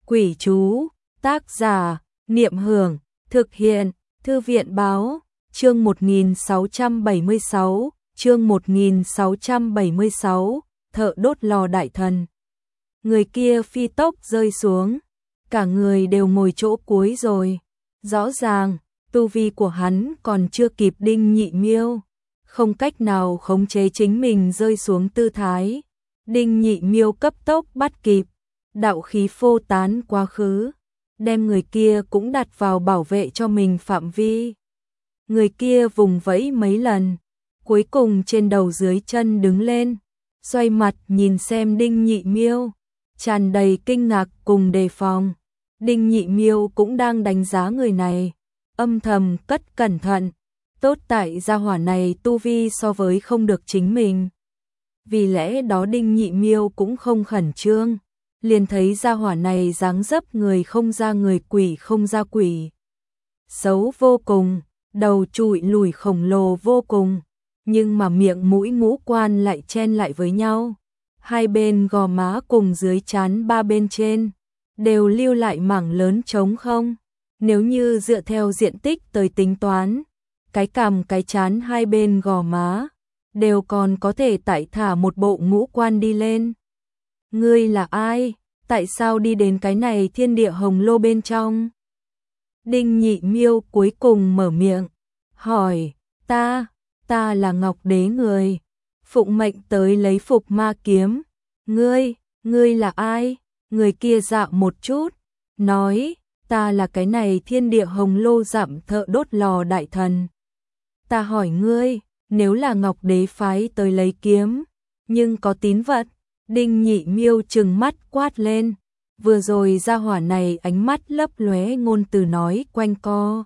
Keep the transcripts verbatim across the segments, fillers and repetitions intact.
Quỷ chú, tác giả, Niệm Hưởng, thực hiện, Thư viện báo, chương một nghìn sáu trăm bảy mươi sáu, chương một nghìn sáu trăm bảy mươi sáu, thợ đốt lò đại thần. Người kia phi tốc rơi xuống, cả người đều ngồi chỗ cuối rồi. Rõ ràng, tu vi của hắn còn chưa kịp Đinh Nhị Miêu, không cách nào khống chế chính mình rơi xuống tư thái. Đinh Nhị Miêu cấp tốc bắt kịp, đạo khí phô tán quá khứ, đem người kia cũng đặt vào bảo vệ cho mình phạm vi. Người kia vùng vẫy mấy lần, cuối cùng trên đầu dưới chân đứng lên, xoay mặt nhìn xem Đinh Nhị Miêu, tràn đầy kinh ngạc cùng đề phòng. Đinh Nhị Miêu cũng đang đánh giá người này, âm thầm cất cẩn thận, tốt tại gia hỏa này tu vi so với không được chính mình. Vì lẽ đó Đinh Nhị Miêu cũng không khẩn trương, liền thấy gia hỏa này dáng dấp người không ra người, quỷ không ra quỷ. Xấu vô cùng, đầu trụi lùi khổng lồ vô cùng, nhưng mà miệng mũi ngũ quan lại chen lại với nhau. Hai bên gò má cùng dưới trán ba bên trên đều lưu lại mảng lớn trống không. Nếu như dựa theo diện tích tới tính toán, cái cằm cái trán hai bên gò má đều còn có thể tải thả một bộ ngũ quan đi lên. Ngươi là ai? Tại sao đi đến cái này thiên địa hồng lô bên trong? Đinh Nhị Miêu cuối cùng mở miệng, hỏi, ta, ta là Ngọc Đế người, phụng mệnh tới lấy phục ma kiếm. Ngươi, ngươi là ai? Người kia dạo một chút, nói, ta là cái này thiên địa hồng lô dặm thợ đốt lò đại thần. Ta hỏi ngươi, nếu là Ngọc Đế phái tới lấy kiếm, nhưng có tín vật? Đinh Nhị Miêu trừng mắt quát lên, vừa rồi gia hỏa này ánh mắt lấp lóe ngôn từ nói quanh co.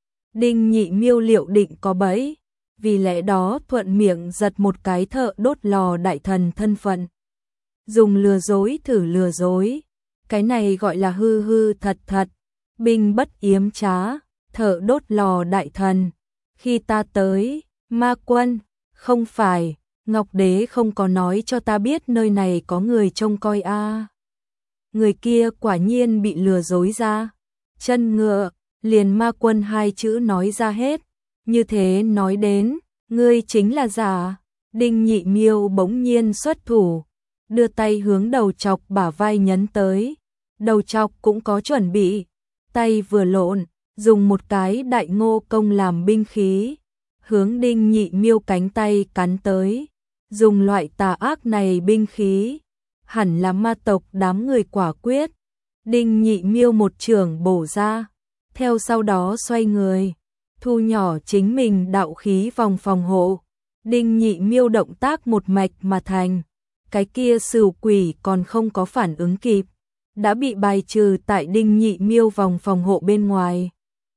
Đinh Nhị Miêu liệu định có bẫy, vì lẽ đó thuận miệng giật một cái thợ đốt lò đại thần thân phận. Dùng lừa dối thử lừa dối, cái này gọi là hư hư thật thật, binh bất yếm trá, thợ đốt lò đại thần. Khi ta tới, ma quân, không phải, Ngọc Đế không có nói cho ta biết nơi này có người trông coi a. À. Người kia quả nhiên bị lừa dối ra, chân ngựa, liền ma quân hai chữ nói ra hết, như thế nói đến, ngươi chính là giả. Đinh Nhị Miêu bỗng nhiên xuất thủ, đưa tay hướng đầu chọc bả vai nhấn tới, đầu chọc cũng có chuẩn bị, tay vừa lộn, dùng một cái đại ngô công làm binh khí, hướng Đinh Nhị Miêu cánh tay cắn tới. Dùng loại tà ác này binh khí, hẳn là ma tộc đám người quả quyết. Đinh Nhị Miêu một chưởng bổ ra, theo sau đó xoay người, thu nhỏ chính mình đạo khí vòng phòng hộ. Đinh Nhị Miêu động tác một mạch mà thành, cái kia sửu quỷ còn không có phản ứng kịp, đã bị bài trừ tại Đinh Nhị Miêu vòng phòng hộ bên ngoài.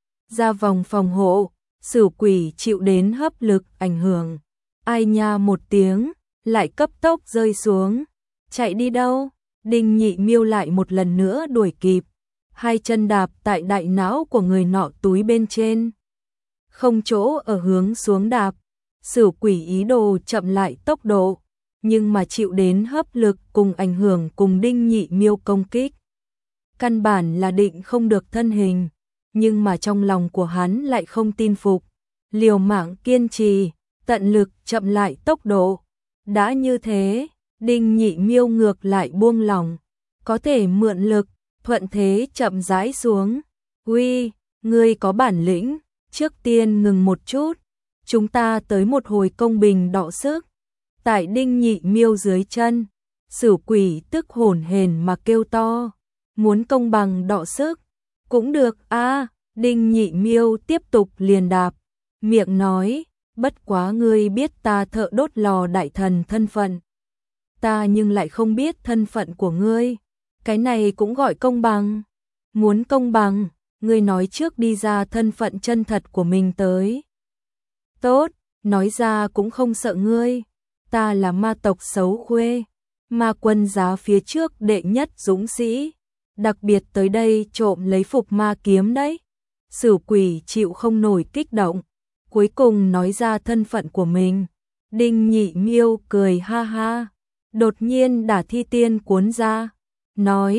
Ra vòng phòng hộ, sửu quỷ chịu đến hấp lực ảnh hưởng, ai nha một tiếng, lại cấp tốc rơi xuống. Chạy đi đâu? Đinh Nhị Miêu lại một lần nữa đuổi kịp, hai chân đạp tại đại não của người nọ túi bên trên, không chỗ ở hướng xuống đạp. Sửu quỷ ý đồ chậm lại tốc độ, nhưng mà chịu đến hấp lực cùng ảnh hưởng cùng Đinh Nhị Miêu công kích. Căn bản là định không được thân hình, nhưng mà trong lòng của hắn lại không tin phục, liều mạng kiên trì, tận lực chậm lại tốc độ. Đã như thế, Đinh Nhị Miêu ngược lại buông lỏng, có thể mượn lực, thuận thế chậm rãi xuống. Uy, ngươi có bản lĩnh, trước tiên ngừng một chút, chúng ta tới một hồi công bình đọ sức. Tại Đinh Nhị Miêu dưới chân, sửu quỷ tức hổn hển mà kêu to, muốn công bằng đọ sức, cũng được a. À, Đinh Nhị Miêu tiếp tục liền đạp, miệng nói, bất quá ngươi biết ta thợ đốt lò đại thần thân phận, ta nhưng lại không biết thân phận của ngươi, cái này cũng gọi công bằng. Muốn công bằng, ngươi nói trước đi ra thân phận chân thật của mình tới. Tốt, nói ra cũng không sợ ngươi, ta là ma tộc xấu khuê, ma quân giá phía trước đệ nhất dũng sĩ, đặc biệt tới đây trộm lấy phục ma kiếm đấy. Sửu quỷ chịu không nổi kích động, cuối cùng nói ra thân phận của mình. Đinh Nhị Miêu cười ha ha, đột nhiên đả thi tiên cuốn ra, nói,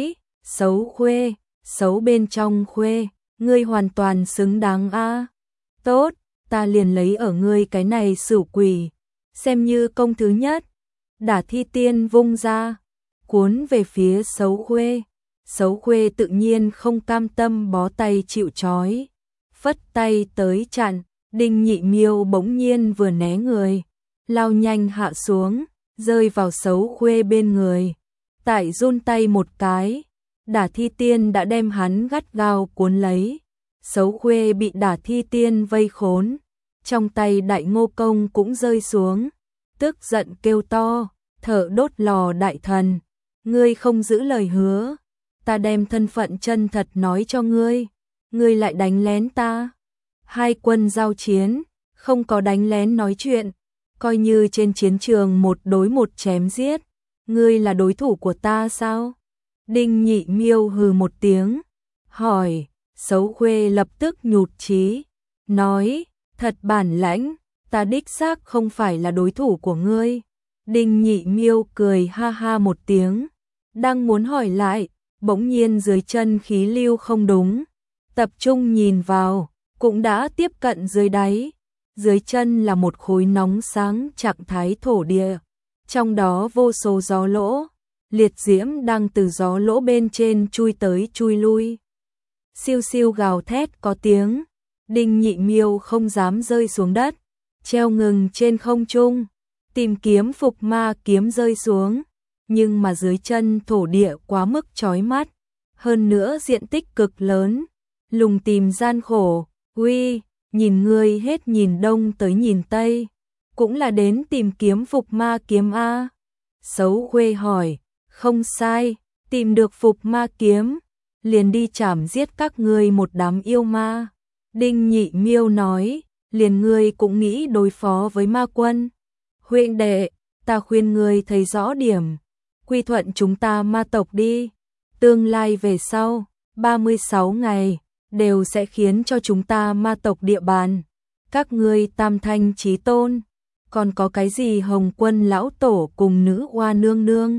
Xấu khuê, xấu bên trong khuê, ngươi hoàn toàn xứng đáng a. Tốt, ta liền lấy ở ngươi cái này xửu quỷ, xem như công thứ nhất. Đả Thi Tiên vung ra, cuốn về phía xấu khuê. Xấu khuê tự nhiên không cam tâm bó tay chịu trói, phất tay tới chặn. Đinh Nhị Miêu bỗng nhiên vừa né người, lao nhanh hạ xuống, rơi vào xấu khuê bên người. Tại run tay một cái, Đả Thi Tiên đã đem hắn gắt gao cuốn lấy. Xấu khuê bị Đả Thi Tiên vây khốn, trong tay Đại Ngô Công cũng rơi xuống, tức giận kêu to, thở đốt lò đại thần, ngươi không giữ lời hứa, ta đem thân phận chân thật nói cho ngươi, ngươi lại đánh lén ta. Hai quân giao chiến, không có đánh lén nói chuyện, coi như trên chiến trường một đối một chém giết, ngươi là đối thủ của ta sao? Đinh Nhị Miêu hừ một tiếng, hỏi. Xấu khuê lập tức nhụt chí, nói, thật bản lãnh, ta đích xác không phải là đối thủ của ngươi. Đinh Nhị Miêu cười ha ha một tiếng, đang muốn hỏi lại, bỗng nhiên dưới chân khí lưu không đúng, tập trung nhìn vào, cũng đã tiếp cận dưới đáy. Dưới chân là một khối nóng sáng trạng thái thổ địa, trong đó vô số gió lỗ, liệt diễm đang từ gió lỗ bên trên chui tới chui lui. Siêu siêu gào thét có tiếng, Đinh Nhị Miêu không dám rơi xuống đất, treo ngừng trên không trung, tìm kiếm Phục Ma kiếm rơi xuống, nhưng mà dưới chân thổ địa quá mức chói mắt, hơn nữa diện tích cực lớn, lùng tìm gian khổ. Uy, nhìn ngươi hết nhìn đông tới nhìn tây, cũng là đến tìm kiếm Phục Ma kiếm a? Xấu khuê hỏi. Không sai, tìm được Phục Ma kiếm, liền đi chảm giết các ngươi một đám yêu ma. Đinh Nhị Miêu nói, liền ngươi cũng nghĩ đối phó với ma quân. Huynh đệ, ta khuyên ngươi thấy rõ điểm, quy thuận chúng ta ma tộc đi. Tương lai về sau, ba mươi sáu ngày, đều sẽ khiến cho chúng ta ma tộc địa bàn. Các ngươi Tam Thanh Chí Tôn, còn có cái gì Hồng Quân lão tổ cùng Nữ Hoa nương nương,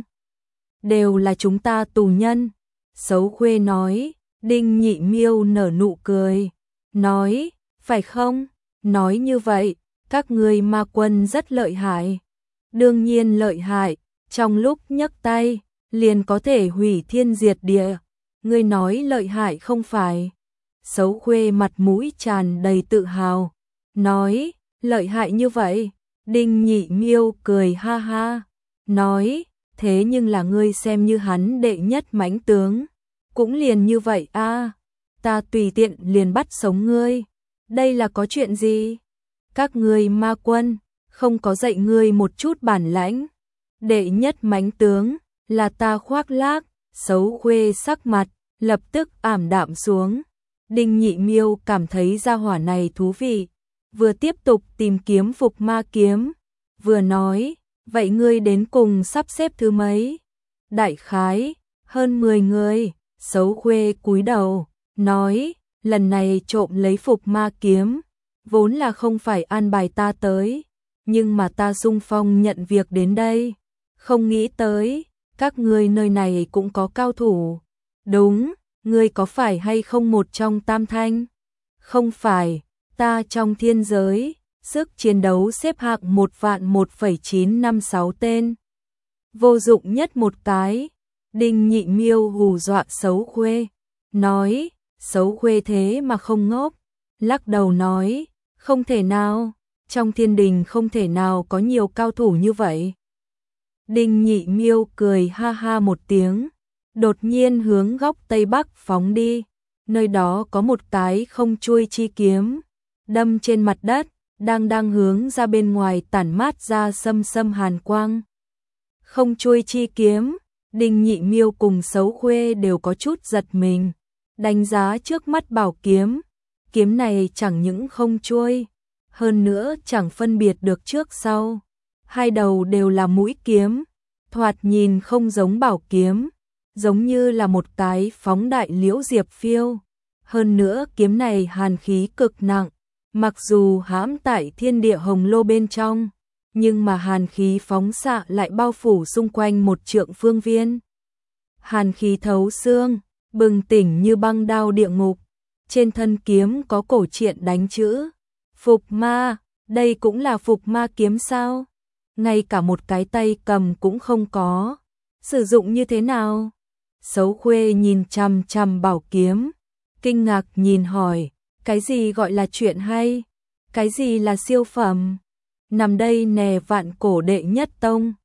đều là chúng ta tù nhân. Xấu khuê nói. Đinh Nhị Miêu nở nụ cười, nói, phải không? Nói như vậy, các ngươi ma quân rất lợi hại. Đương nhiên lợi hại, trong lúc nhấc tay, liền có thể hủy thiên diệt địa. Ngươi nói lợi hại không phải? Xấu khuê mặt mũi tràn đầy tự hào, nói, lợi hại như vậy. Đinh Nhị Miêu cười ha ha, nói, thế nhưng là ngươi xem như hắn đệ nhất mãnh tướng, cũng liền như vậy a, ta tùy tiện liền bắt sống ngươi, đây là có chuyện gì? Các ngươi ma quân, không có dạy ngươi một chút bản lãnh, đệ nhất mãnh tướng, là ta khoác lác. Xấu khuê sắc mặt, lập tức ảm đạm xuống. Đinh Nhị Miêu cảm thấy gia hỏa này thú vị, vừa tiếp tục tìm kiếm Phục Ma kiếm, vừa nói, vậy ngươi đến cùng sắp xếp thứ mấy? Đại khái, hơn mười người. Xấu khuê cúi đầu, nói, lần này trộm lấy Phục Ma kiếm, vốn là không phải an bài ta tới, nhưng mà ta xung phong nhận việc đến đây, không nghĩ tới, các ngươi nơi này cũng có cao thủ. Đúng, ngươi có phải hay không một trong Tam Thanh? Không phải, ta trong thiên giới, sức chiến đấu xếp hạng một vạn một phẩy chín năm sáu tên. Vô dụng nhất một cái. Đinh Nhị Miêu hù dọa Xấu khuê, nói, Xấu khuê thế mà không ngốc, lắc đầu nói, không thể nào, trong thiên đình không thể nào có nhiều cao thủ như vậy. Đinh Nhị Miêu cười ha ha một tiếng, đột nhiên hướng góc Tây Bắc phóng đi, nơi đó có một cái không chuôi chi kiếm, đâm trên mặt đất, đang đang hướng ra bên ngoài tản mát ra sâm sâm hàn quang. Không chuôi chi kiếm, Đinh Nhị Miêu cùng Xấu khuê đều có chút giật mình, đánh giá trước mắt bảo kiếm, kiếm này chẳng những không chuôi, hơn nữa chẳng phân biệt được trước sau, hai đầu đều là mũi kiếm, thoạt nhìn không giống bảo kiếm, giống như là một cái phóng đại liễu diệp phiêu, hơn nữa kiếm này hàn khí cực nặng, mặc dù hãm tại thiên địa hồng lô bên trong, nhưng mà hàn khí phóng xạ lại bao phủ xung quanh một trượng phương viên. hàn khí thấu xương, bừng tỉnh như băng đao địa ngục. Trên thân kiếm có cổ truyện đánh chữ Phục Ma, đây cũng là Phục Ma kiếm sao? Ngay cả một cái tay cầm cũng không có. Sử dụng như thế nào? Sấu Khuê nhìn chằm chằm bảo kiếm, kinh ngạc nhìn hỏi, cái gì gọi là chuyện hay? Cái gì là siêu phẩm? Nằm đây nè vạn cổ đệ nhất tông.